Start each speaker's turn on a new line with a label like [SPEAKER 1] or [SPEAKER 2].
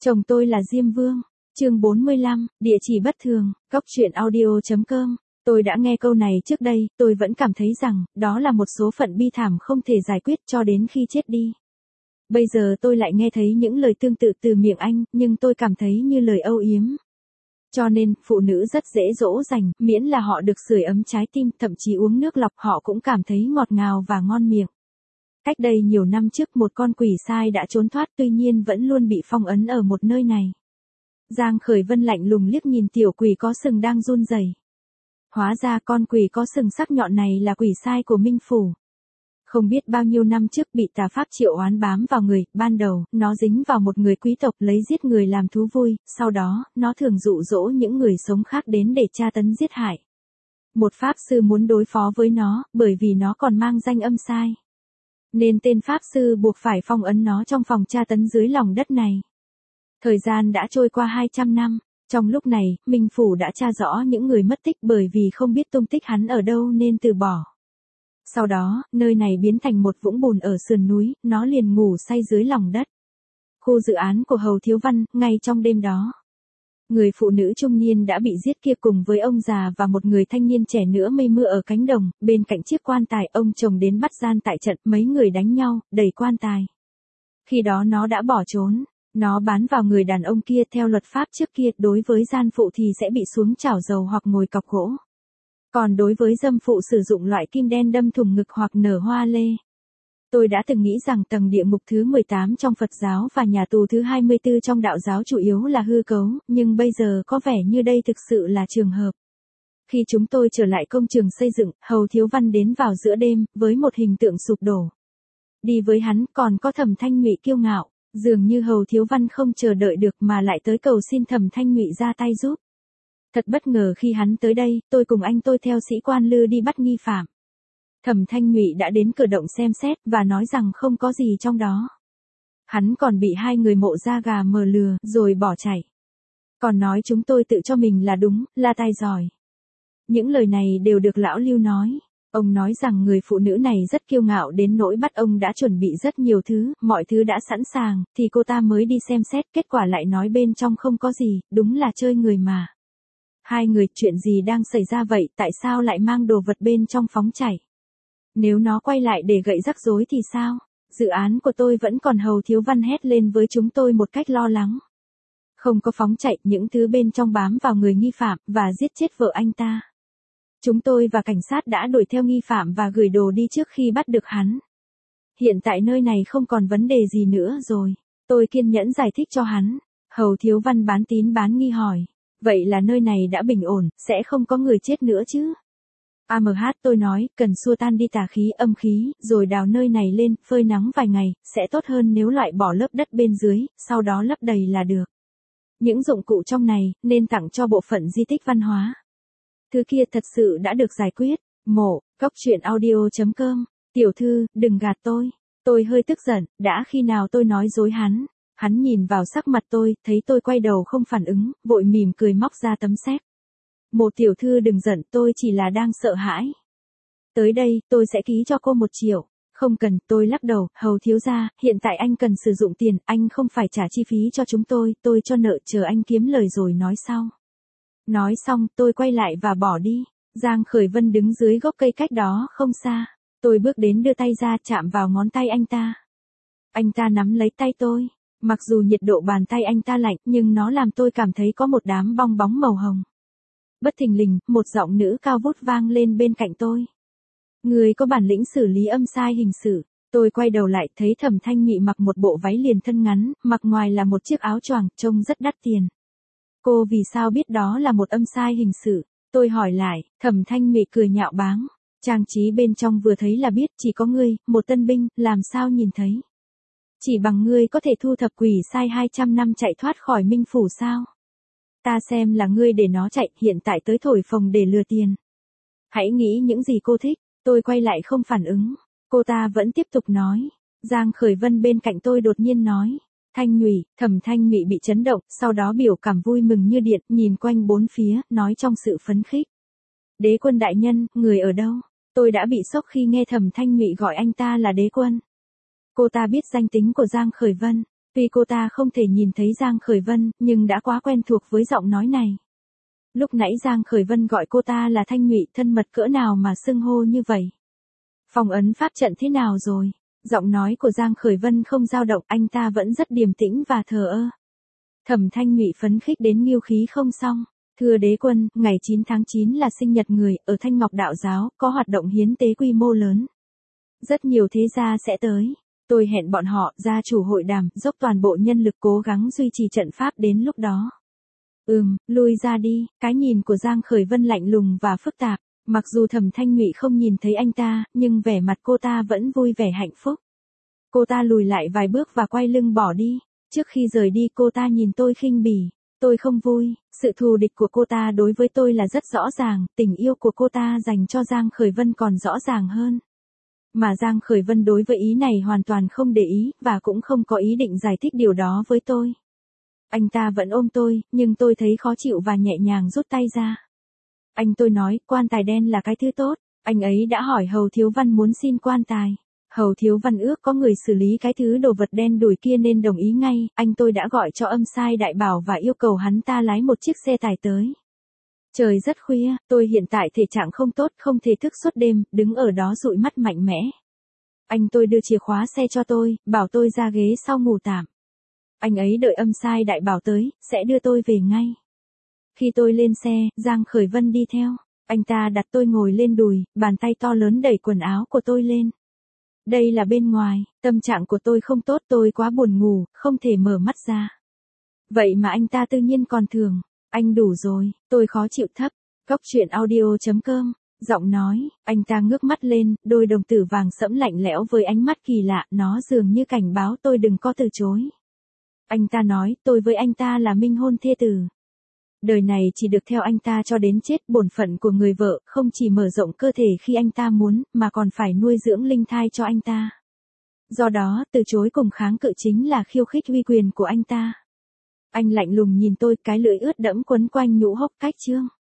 [SPEAKER 1] Chồng tôi là Diêm Vương. Chương 45, địa chỉ bất thường, goctruyện audio.com. Tôi đã nghe câu này trước đây, tôi vẫn cảm thấy rằng, đó là một số phận bi thảm không thể giải quyết cho đến khi chết đi. Bây giờ tôi lại nghe thấy những lời tương tự từ miệng anh, nhưng tôi cảm thấy như lời âu yếm. Cho nên, phụ nữ rất dễ dỗ dành, miễn là họ được sưởi ấm trái tim, thậm chí uống nước lọc họ cũng cảm thấy ngọt ngào và ngon miệng. Cách đây nhiều năm trước một con quỷ sai đã trốn thoát tuy nhiên vẫn luôn bị phong ấn ở một nơi này. Giang Khởi Vân lạnh lùng liếc nhìn tiểu quỷ có sừng đang run rẩy. Hóa ra con quỷ có sừng sắc nhọn này là quỷ sai của Minh Phủ. Không biết bao nhiêu năm trước bị tà pháp triệu oán bám vào người, ban đầu, nó dính vào một người quý tộc lấy giết người làm thú vui, sau đó, nó thường dụ dỗ những người sống khác đến để tra tấn giết hại. Một pháp sư muốn đối phó với nó, bởi vì nó còn mang danh âm sai. Nên tên pháp sư buộc phải phong ấn nó trong phòng tra tấn dưới lòng đất này. Thời gian đã trôi qua 200 năm, trong lúc này, Minh Phủ đã tra rõ những người mất tích bởi vì không biết tung tích hắn ở đâu nên từ bỏ. Sau đó, nơi này biến thành một vũng bùn ở sườn núi, nó liền ngủ say dưới lòng đất. Khu dự án của Hầu Thiếu Văn, ngay trong đêm đó. Người phụ nữ trung niên đã bị giết kia cùng với ông già và một người thanh niên trẻ nữa mây mưa ở cánh đồng, bên cạnh chiếc quan tài ông chồng đến bắt gian tại trận, mấy người đánh nhau, đẩy quan tài. Khi đó nó đã bỏ trốn, nó bán vào người đàn ông kia theo luật pháp trước kia, đối với gian phụ thì sẽ bị xuống chảo dầu hoặc ngồi cọc gỗ. Còn đối với dâm phụ sử dụng loại kim đen đâm thủng ngực hoặc nở hoa lê. Tôi đã từng nghĩ rằng tầng địa ngục thứ 18 trong Phật giáo và nhà tù thứ 24 trong đạo giáo chủ yếu là hư cấu, nhưng bây giờ có vẻ như đây thực sự là trường hợp. Khi chúng tôi trở lại công trường xây dựng, Hầu Thiếu Văn đến vào giữa đêm, với một hình tượng sụp đổ. Đi với hắn còn có Thẩm Thanh Ngụy kiêu ngạo, dường như Hầu Thiếu Văn không chờ đợi được mà lại tới cầu xin Thẩm Thanh Ngụy ra tay giúp. Thật bất ngờ khi hắn tới đây, tôi cùng anh tôi theo sĩ quan lư đi bắt nghi phạm. Thẩm Thanh Ngụy đã đến cửa động xem xét và nói rằng không có gì trong đó. Hắn còn bị hai người mộ da gà mờ lừa rồi bỏ chạy. Còn nói chúng tôi tự cho mình là đúng, là tài giỏi. Những lời này đều được lão Lưu nói. Ông nói rằng người phụ nữ này rất kiêu ngạo đến nỗi bắt ông đã chuẩn bị rất nhiều thứ, mọi thứ đã sẵn sàng, thì cô ta mới đi xem xét, kết quả lại nói bên trong không có gì, đúng là chơi người mà. Hai người, chuyện gì đang xảy ra vậy, tại sao lại mang đồ vật bên trong phóng chảy? Nếu nó quay lại để gậy rắc rối thì sao? Dự án của tôi vẫn còn. Hầu Thiếu Văn hét lên với chúng tôi một cách lo lắng. Không có phóng chạy, những thứ bên trong bám vào người nghi phạm, và giết chết vợ anh ta. Chúng tôi và cảnh sát đã đuổi theo nghi phạm và gửi đồ đi trước khi bắt được hắn. Hiện tại nơi này không còn vấn đề gì nữa rồi. Tôi kiên nhẫn giải thích cho hắn. Hầu Thiếu Văn bán tín bán nghi hỏi. Vậy là nơi này đã bình ổn, sẽ không có người chết nữa chứ? Tôi nói, cần xua tan đi tà khí âm khí, rồi đào nơi này lên, phơi nắng vài ngày, sẽ tốt hơn nếu loại bỏ lớp đất bên dưới, sau đó lấp đầy là được. Những dụng cụ trong này, nên tặng cho bộ phận di tích văn hóa. Thứ kia thật sự đã được giải quyết. Mộ, goctruyện audio.com. Tiểu thư, đừng gạt tôi. Tôi hơi tức giận, đã khi nào tôi nói dối hắn. Hắn nhìn vào sắc mặt tôi, thấy tôi quay đầu không phản ứng, vội mỉm cười móc ra tấm séc. Một tiểu thư đừng giận, tôi chỉ là đang sợ hãi. Tới đây, tôi sẽ ký cho cô 1 triệu. Không cần, tôi lắc đầu, Hầu thiếu gia, hiện tại anh cần sử dụng tiền, anh không phải trả chi phí cho chúng tôi cho nợ, chờ anh kiếm lời rồi nói sau. Nói xong, tôi quay lại và bỏ đi. Giang Khởi Vân đứng dưới gốc cây cách đó không xa. Tôi bước đến đưa tay ra chạm vào ngón tay anh ta. Anh ta nắm lấy tay tôi. Mặc dù nhiệt độ bàn tay anh ta lạnh, nhưng nó làm tôi cảm thấy có một đám bong bóng màu hồng. Bất thình lình, một giọng nữ cao vút vang lên bên cạnh tôi. Người có bản lĩnh xử lý âm sai hình sự. Tôi quay đầu lại thấy Thẩm Thanh Ngụy mặc một bộ váy liền thân ngắn, mặc ngoài là một chiếc áo choàng, trông rất đắt tiền. Cô vì sao biết đó là một âm sai hình sự? Tôi hỏi lại, Thẩm Thanh Ngụy cười nhạo báng. Trang trí bên trong vừa thấy là biết, chỉ có ngươi, một tân binh, làm sao nhìn thấy? Chỉ bằng ngươi có thể thu thập quỷ sai 200 năm chạy thoát khỏi Minh Phủ sao? Ta xem là ngươi để nó chạy, hiện tại tới thổi phồng để lừa tiền. Hãy nghĩ những gì cô thích. Tôi quay lại không phản ứng. Cô ta vẫn tiếp tục nói. Giang Khởi Vân bên cạnh tôi đột nhiên nói. Thanh Ngụy, Thẩm Thanh Ngụy bị chấn động, sau đó biểu cảm vui mừng như điện, nhìn quanh bốn phía, nói trong sự phấn khích. Đế quân đại nhân, người ở đâu? Tôi đã bị sốc khi nghe Thẩm Thanh Ngụy gọi anh ta là đế quân. Cô ta biết danh tính của Giang Khởi Vân. Tuy cô ta không thể nhìn thấy Giang Khởi Vân, nhưng đã quá quen thuộc với giọng nói này. Lúc nãy Giang Khởi Vân gọi cô ta là Thanh Nhụy, thân mật cỡ nào mà xưng hô như vậy. Phong ấn pháp trận thế nào rồi? Giọng nói của Giang Khởi Vân không dao động, anh ta vẫn rất điềm tĩnh và thờ ơ. Thẩm Thanh Nhụy phấn khích đến nghiêu khí không xong. Thưa đế quân, ngày 9 tháng 9 là sinh nhật người, ở Thanh Ngọc Đạo Giáo, có hoạt động hiến tế quy mô lớn. Rất nhiều thế gia sẽ tới. Tôi hẹn bọn họ, gia chủ hội đàm, dốc toàn bộ nhân lực cố gắng duy trì trận pháp đến lúc đó. Lui ra đi, cái nhìn của Giang Khởi Vân lạnh lùng và phức tạp. Mặc dù Thẩm Thanh Nhụy không nhìn thấy anh ta, nhưng vẻ mặt cô ta vẫn vui vẻ hạnh phúc. Cô ta lùi lại vài bước và quay lưng bỏ đi. Trước khi rời đi cô ta nhìn tôi khinh bỉ. Tôi không vui, sự thù địch của cô ta đối với tôi là rất rõ ràng, tình yêu của cô ta dành cho Giang Khởi Vân còn rõ ràng hơn. Mà Giang Khởi Vân đối với ý này hoàn toàn không để ý, và cũng không có ý định giải thích điều đó với tôi. Anh ta vẫn ôm tôi, nhưng tôi thấy khó chịu và nhẹ nhàng rút tay ra. Tôi nói, quan tài đen là cái thứ tốt. Anh ấy đã hỏi Hầu Thiếu Văn muốn xin quan tài. Hầu Thiếu Văn ước có người xử lý cái thứ đồ vật đen đủi kia nên đồng ý ngay. Tôi đã gọi cho Âm Sai Đại Bảo và yêu cầu hắn ta lái một chiếc xe tải tới. Trời rất khuya, tôi hiện tại thể trạng không tốt, không thể thức suốt đêm, đứng ở đó dụi mắt mạnh mẽ. Tôi đưa chìa khóa xe cho tôi, bảo tôi ra ghế sau ngủ tạm. Anh ấy đợi Âm Sai Đại Bảo tới, sẽ đưa tôi về ngay. Khi tôi lên xe, Giang Khởi Vân đi theo. Anh ta đặt tôi ngồi lên đùi, bàn tay to lớn đẩy quần áo của tôi lên. Đây là bên ngoài, tâm trạng của tôi không tốt, tôi quá buồn ngủ, không thể mở mắt ra. Vậy mà anh ta tự nhiên còn thường. Anh đủ rồi, tôi khó chịu thấp. Cóc truyện audio.com, giọng nói, anh ta ngước mắt lên, đôi đồng tử vàng sẫm lạnh lẽo với ánh mắt kỳ lạ, nó dường như cảnh báo tôi đừng có từ chối. Anh ta nói, tôi với anh ta là minh hôn thê tử. Đời này chỉ được theo anh ta cho đến chết, bổn phận của người vợ, không chỉ mở rộng cơ thể khi anh ta muốn, mà còn phải nuôi dưỡng linh thai cho anh ta. Do đó, từ chối cùng kháng cự chính là khiêu khích uy quyền của anh ta. Anh lạnh lùng nhìn tôi, cái lưỡi ướt đẫm quấn quanh nhũ hốc cách chương.